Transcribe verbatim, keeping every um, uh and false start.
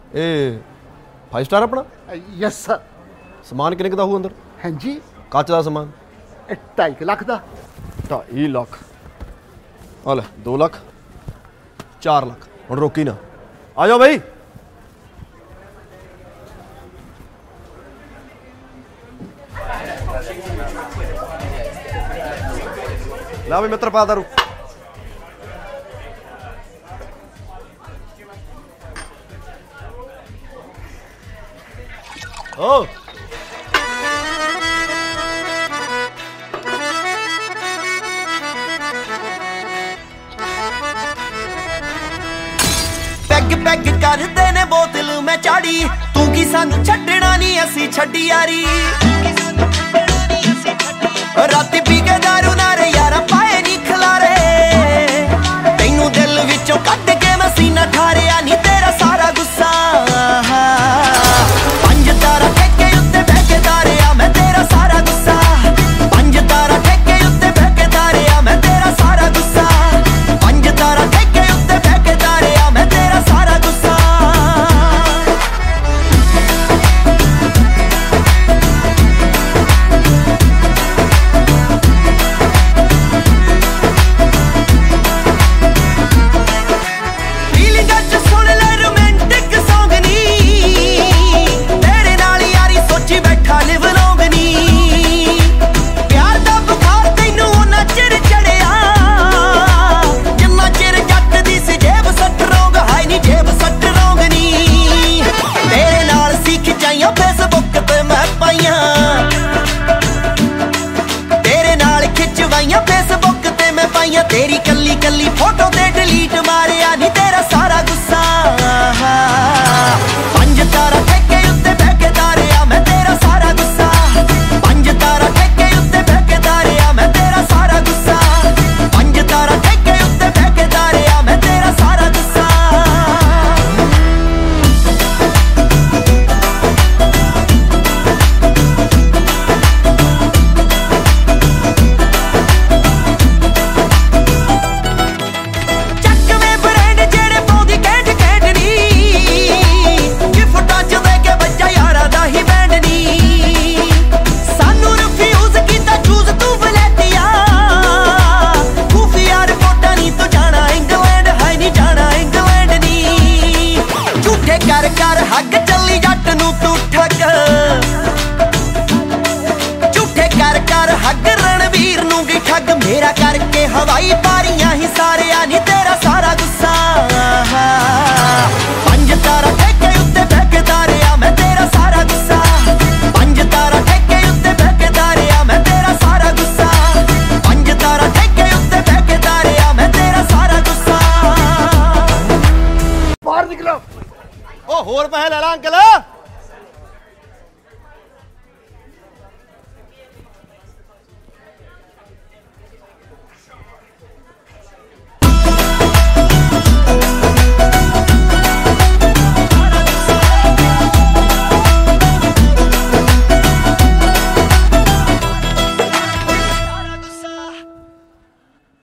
ਇਹ five star अपना? Yes sir. समान किन्ने दा होਊ अंदर? हाँ जी। कच का समान? ढाई लाख का। ढाई लाख आ ले दो लाख चार लाख हुण रोकी ना आ जाओ बई। ला भी मित्र पा दारू। ओ पैग पैग करदे ने बोतल मैं चाड़ी तू की सानू छड्डना नहीं असी छड्डी यारी राती पी के दारू नारे यारा पाए नी खलारे तैनू दिल विचों कट के मैं सीना ठारिया नी तेरा सारा गुस्सा पंज तारा ठेके उत्ते बह के तारिया मैं तेरा सारा गुस्सा पंज तारा ठेके उत्ते बह के तारिया मैं तेरा सारा गुस्सा पंज तारा ठेके उत्ते बह के तारिया मैं तेरा सारा गुस्सा तेरी कल्ली कल्ली फोटो ते डिलीट मारिया नी तेरा सारा गुस्सा पंज तारा ठेके उत्ते बह के तारिया मैं तेरा सारा गुस्सा पंज तारा ठेके उत्ते बह के तारिया मैं तेरा सारा गुस्सा पंज तारा ठेके उत्ते बह के तारिया मैं तेरा सारा गुस्सा कर कर हग चली जट नू तू ठग झूठे कर कर हग रणवीर नू भी ठग मेरा करके हवाई पारियां ही सारे नी तेरा सारा गुस्सा पंज तारा ठेके उत्ते बह के तारिया मैं तेरा सारा गुस्सा पंज तारा ठेके उत्ते बह के तारिया मैं तेरा सारा गुस्सा पंज तारा ठेके उत्ते बह के तारिया मैं तेरा सारा गुस्सा बाहर निकलो। ओ होर पैसे ले ला अंकल।